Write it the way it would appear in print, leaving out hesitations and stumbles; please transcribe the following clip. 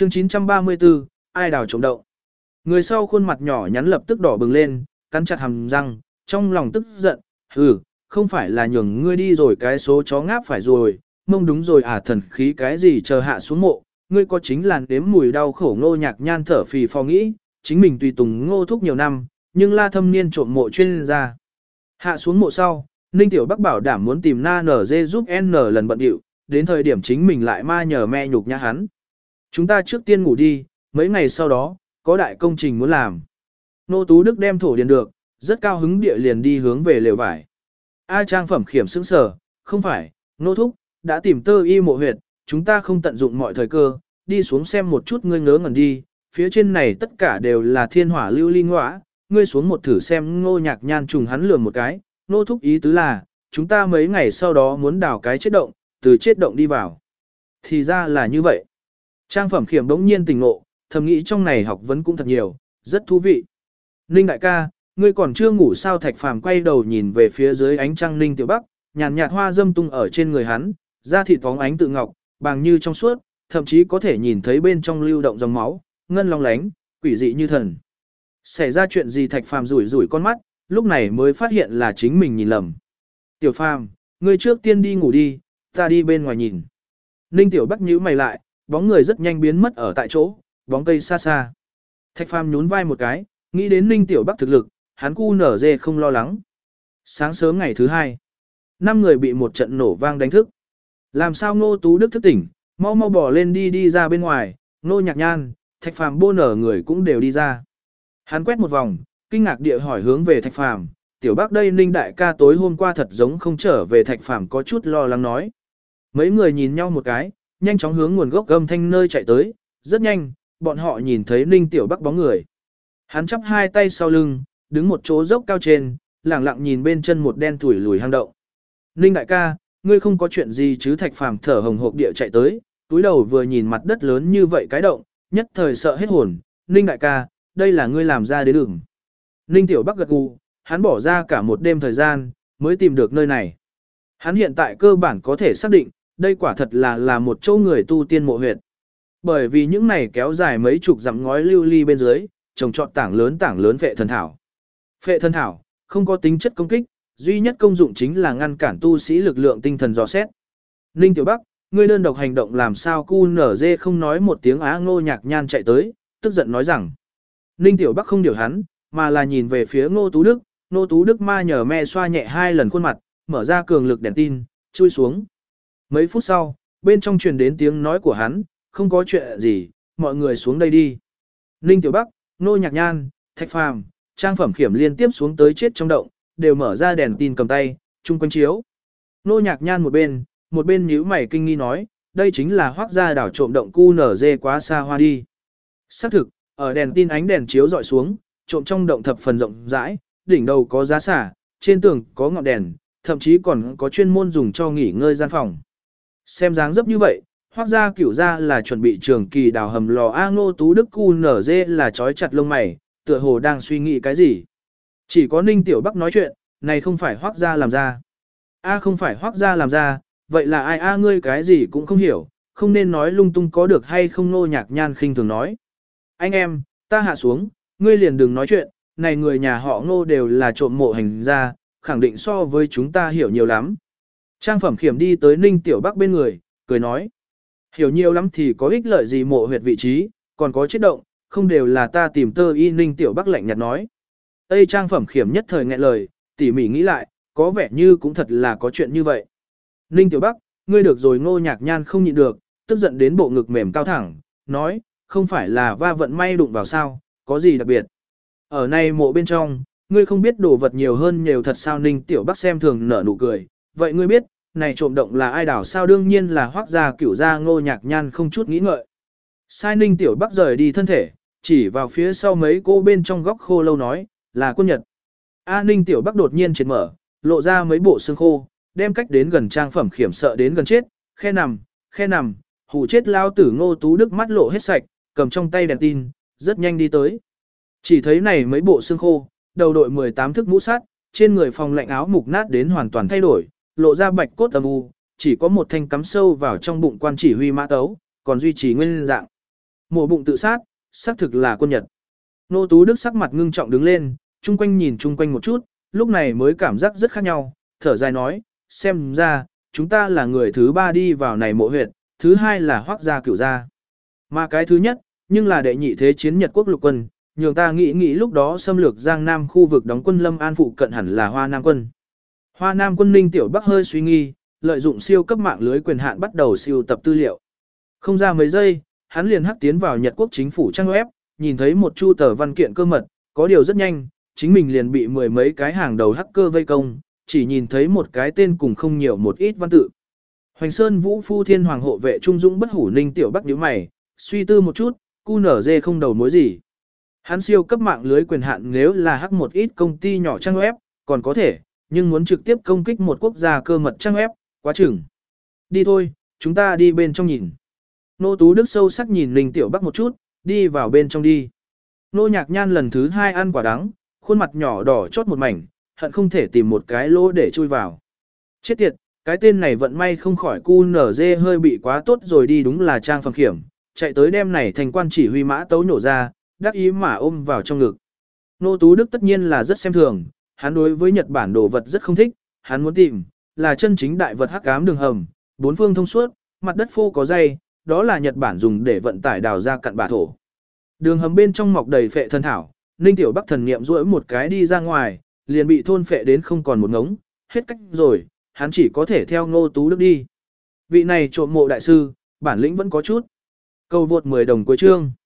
Chương 934, ai đào trộm đậu. Người sau khuôn mặt nhỏ nhắn lập tức đỏ bừng lên, cắn chặt hàm răng, trong lòng tức giận, không phải là nhường ngươi đi rồi cái số chó ngáp phải rồi, mông đúng rồi thần khí cái gì chờ hạ xuống mộ, ngươi có chính là đếm mùi đau khổ Ngô Nhạc Nhan thở phì phò nghĩ, chính mình tùy tùng Ngô Thúc nhiều năm, nhưng La Thâm Niên trộm mộ chuyên gia. Hạ xuống mộ sau, Ninh Tiểu Bắc bảo đảm muốn tìm Na Nở Dê giúp N lần bận điệu, đến thời điểm chính mình lại ma nhờ me nhục nhã hắn. Chúng ta trước tiên ngủ đi, mấy ngày sau đó, có đại công trình muốn làm. Nô Tú Đức đem thổ điền được, rất cao hứng địa liền đi hướng về lều vải. A Trang Phẩm Khiểm sững sờ, không phải, Nô Thúc, đã tìm tơ y mộ huyệt, chúng ta không tận dụng mọi thời cơ, đi xuống xem một chút ngươi ngớ ngẩn đi, phía trên này tất cả đều là thiên hỏa lưu ly ngõa, ngươi xuống một thử xem Ngô Nhạc Nhan trùng hắn lườm một cái, Nô Thúc ý tứ là, chúng ta mấy ngày sau đó muốn đào cái chết động, từ chết động đi vào. Thì ra là như vậy. Trang Phẩm Khiểm đống nhiên tỉnh ngộ, thầm nghĩ trong này học vấn cũng thật nhiều, rất thú vị. Ninh đại ca, ngươi còn chưa ngủ sao? Thạch Phàm quay đầu nhìn về phía dưới ánh trăng Ninh Tiểu Bắc, nhàn nhạt hoa dâm tung ở trên người hắn, da thịt phóng ánh tự ngọc, bàng như trong suốt, thậm chí có thể nhìn thấy bên trong lưu động dòng máu, ngân long lánh, quỷ dị như thần. Xảy ra chuyện gì? Thạch Phàm rủi rủi con mắt, lúc này mới phát hiện là chính mình nhìn lầm. Tiểu Phàm, ngươi trước tiên đi ngủ đi, ta đi bên ngoài nhìn. Ninh Tiểu Bắc nhíu mày lại, bóng người rất nhanh biến mất ở tại chỗ, bóng cây xa xa. Thạch Phàm nhún vai một cái, nghĩ đến Ninh Tiểu Bắc thực lực, hắn cu nở dê không lo lắng. Sáng sớm ngày thứ hai, 5 người bị một trận nổ vang đánh thức. Làm sao Ngô Tú Đức thức tỉnh, mau mau bỏ lên đi ra bên ngoài, Ngô Nhạc Nhan, Thạch Phàm bô nở người cũng đều đi ra. Hắn quét một vòng, kinh ngạc địa hỏi hướng về Thạch Phàm, Tiểu Bắc đây Ninh đại ca tối hôm qua thật giống không trở về. Thạch Phàm có chút lo lắng nói. Mấy người nhìn nhau một cái, nhanh chóng hướng nguồn gốc âm thanh nơi chạy tới, rất nhanh, bọn họ nhìn thấy Ninh Tiểu Bắc bóng người. Hắn chắp hai tay sau lưng, đứng một chỗ dốc cao trên, lẳng lặng nhìn bên chân một đen thủi lùi hang động. Ninh đại ca, ngươi không có chuyện gì chứ? Thạch Phàm thở hồng hộc địa chạy tới, túi đầu vừa nhìn mặt đất lớn như vậy cái động, nhất thời sợ hết hồn. Ninh đại ca, đây là ngươi làm ra đến đường. Ninh Tiểu Bắc gật gù, hắn bỏ ra cả một đêm thời gian, mới tìm được nơi này. Hắn hiện tại cơ bản có thể xác định, đây quả thật là một chỗ người tu tiên mộ huyệt. Bởi vì những này kéo dài mấy chục dặm ngói lưu ly bên dưới, trồng trọt tảng lớn phệ thần thảo. Phệ thần thảo, không có tính chất công kích, duy nhất công dụng chính là ngăn cản tu sĩ lực lượng tinh thần dò xét. Ninh Tiểu Bắc, ngươi đơn độc hành động làm sao? Cu nở dê không nói một tiếng Ngô Nhạc Nhan chạy tới, tức giận nói rằng. Ninh Tiểu Bắc không điều hắn, mà là nhìn về phía Ngô Tú Đức. Ngô Tú Đức ma nhờ me xoa nhẹ 2 lần khuôn mặt, mở ra cường lực đèn tin, chui xuống. Mấy phút sau, bên trong truyền đến tiếng nói của hắn, không có chuyện gì, mọi người xuống đây đi. Ninh Tiểu Bắc, Ngô Nhạc Nhan, Thạch Phàm, Trang Phẩm Khiểm liên tiếp xuống tới chết trong động, đều mở ra đèn tin cầm tay, chung quanh chiếu. Ngô Nhạc Nhan một bên nhíu mày kinh nghi nói, đây chính là Hoắc gia đảo trộm động cu nở dê quá xa hoa đi. Xác thực, ở đèn tin ánh đèn chiếu dọi xuống, trộm trong động thập phần rộng rãi, đỉnh đầu có giá xả, trên tường có ngọn đèn, thậm chí còn có chuyên môn dùng cho nghỉ ngơi gian phòng. Xem dáng dấp như vậy, Hoắc gia Cửu gia là chuẩn bị trường kỳ đào hầm lò. Ngô Tú Đức cu nở dê là trói chặt lông mày, tựa hồ đang suy nghĩ cái gì. Chỉ có Ninh Tiểu Bắc nói chuyện, này không phải Hoắc gia làm ra. Không phải Hoắc gia làm ra, vậy là ai? Ngươi cái gì cũng không hiểu, không nên nói lung tung có được hay không? Ngô Nhạc Nhan khinh thường nói. Anh em, ta hạ xuống, ngươi liền đừng nói chuyện, này người nhà họ Ngô đều là trộm mộ hành gia, khẳng định so với chúng ta hiểu nhiều lắm. Trang Phẩm Khiểm đi tới Ninh Tiểu Bắc bên người, cười nói. Hiểu nhiều lắm thì có ích lợi gì? Mộ huyệt vị trí, còn có chết động, không đều là ta tìm tơ y? Ninh Tiểu Bắc lạnh nhạt nói. Tây Trang Phẩm Khiểm nhất thời nghẹn lời, tỉ mỉ nghĩ lại, có vẻ như cũng thật là có chuyện như vậy. Ninh Tiểu Bắc, ngươi được rồi. Ngô Nhạc Nhan không nhịn được, tức giận đến bộ ngực mềm cao thẳng, nói, không phải là va vận may đụng vào sao, có gì đặc biệt. Ở này mộ bên trong, ngươi không biết đồ vật nhiều hơn nhiều thật sao? Ninh Tiểu Bắc xem thường nở nụ cười, vậy ngươi biết, này trộm động là ai đảo sao? Đương nhiên là Hoắc gia Cửu gia. Ngô Nhạc Nhan không chút nghĩ ngợi. Sai. Ninh Tiểu Bắc rời đi thân thể, chỉ vào phía sau mấy cô bên trong góc khô lâu nói, là Quân Nhật. Ninh Tiểu Bắc đột nhiên triệt mở, lộ ra mấy bộ xương khô, đem cách đến gần Trang Phẩm Khiểm sợ đến gần chết, khe nằm, hù chết lao tử. Ngô Tú Đức mắt lộ hết sạch, cầm trong tay đèn tin, rất nhanh đi tới. Chỉ thấy này mấy bộ xương khô, đầu đội 18 thức mũ sắt, trên người phòng lạnh áo mục nát đến hoàn toàn thay đổi, lộ ra bạch cốt âm u, chỉ có một thanh cắm sâu vào trong bụng quan chỉ huy mã tấu, còn duy trì nguyên dạng. Mổ bụng tự sát, xác thực là quân Nhật. Nô Tú Đức sắc mặt ngưng trọng đứng lên, chung quanh nhìn chung quanh một chút, lúc này mới cảm giác rất khác nhau, thở dài nói, xem ra, chúng ta là người thứ 3 đi vào này mộ huyệt, thứ 2 là Hoắc gia Cửu gia. Mà cái thứ nhất, nhưng là đệ nhị thế chiến Nhật quốc lục quân, nhường ta nghĩ lúc đó xâm lược Giang Nam khu vực đóng quân Lâm An phụ cận hẳn là Hoa Nam quân. Hoa Nam quân Ninh Tiểu Bắc hơi suy nghi, lợi dụng siêu cấp mạng lưới quyền hạn bắt đầu siêu tập tư liệu. Không ra mấy giây, hắn liền hắc tiến vào Nhật quốc chính phủ trang web, nhìn thấy một chu tờ văn kiện cơ mật, có điều rất nhanh, chính mình liền bị mười mấy cái hàng đầu hacker vây công, chỉ nhìn thấy một cái tên cùng không nhiều một ít văn tự. Hoành Sơn Vũ Phu Thiên Hoàng hộ vệ trung dũng bất hủ Ninh Tiểu Bắc nhíu mày, suy tư một chút, QNZ không đầu mối gì. Hắn siêu cấp mạng lưới quyền hạn nếu là hack một ít công ty nhỏ trang web, còn có thể, nhưng muốn trực tiếp công kích một quốc gia cơ mật trang web, quá chừng. Đi thôi, chúng ta đi bên trong nhìn. Nô Tú Đức sâu sắc nhìn Ninh Tiểu Bắc một chút, đi vào bên trong đi. Nô Nhạc Nhan lần thứ 2 ăn quả đắng, khuôn mặt nhỏ đỏ chót một mảnh, hận không thể tìm một cái lỗ để chui vào. Chết tiệt, cái tên này vận may không khỏi QNZ hơi bị quá tốt rồi đi, đúng là trang phẩm khiểm, chạy tới đem này thành quan chỉ huy mã tấu nổ ra, đắc ý mà ôm vào trong ngực. Nô Tú Đức tất nhiên là rất xem thường, hắn đối với Nhật Bản đồ vật rất không thích, hắn muốn tìm là chân chính đại vật hắc ám đường hầm, bốn phương thông suốt, mặt đất phô có dây, đó là Nhật Bản dùng để vận tải đào ra cặn bã thổ. Đường hầm bên trong mọc đầy phệ thân thảo, Ninh Tiểu Bắc thần niệm duỗi một cái đi ra ngoài, liền bị thôn phệ đến không còn một ngống, hết cách rồi, hắn chỉ có thể theo Ngô Tú Đức đi. Vị này trộm mộ đại sư, bản lĩnh vẫn có chút. Câu vượt 10 đồng cuối chương.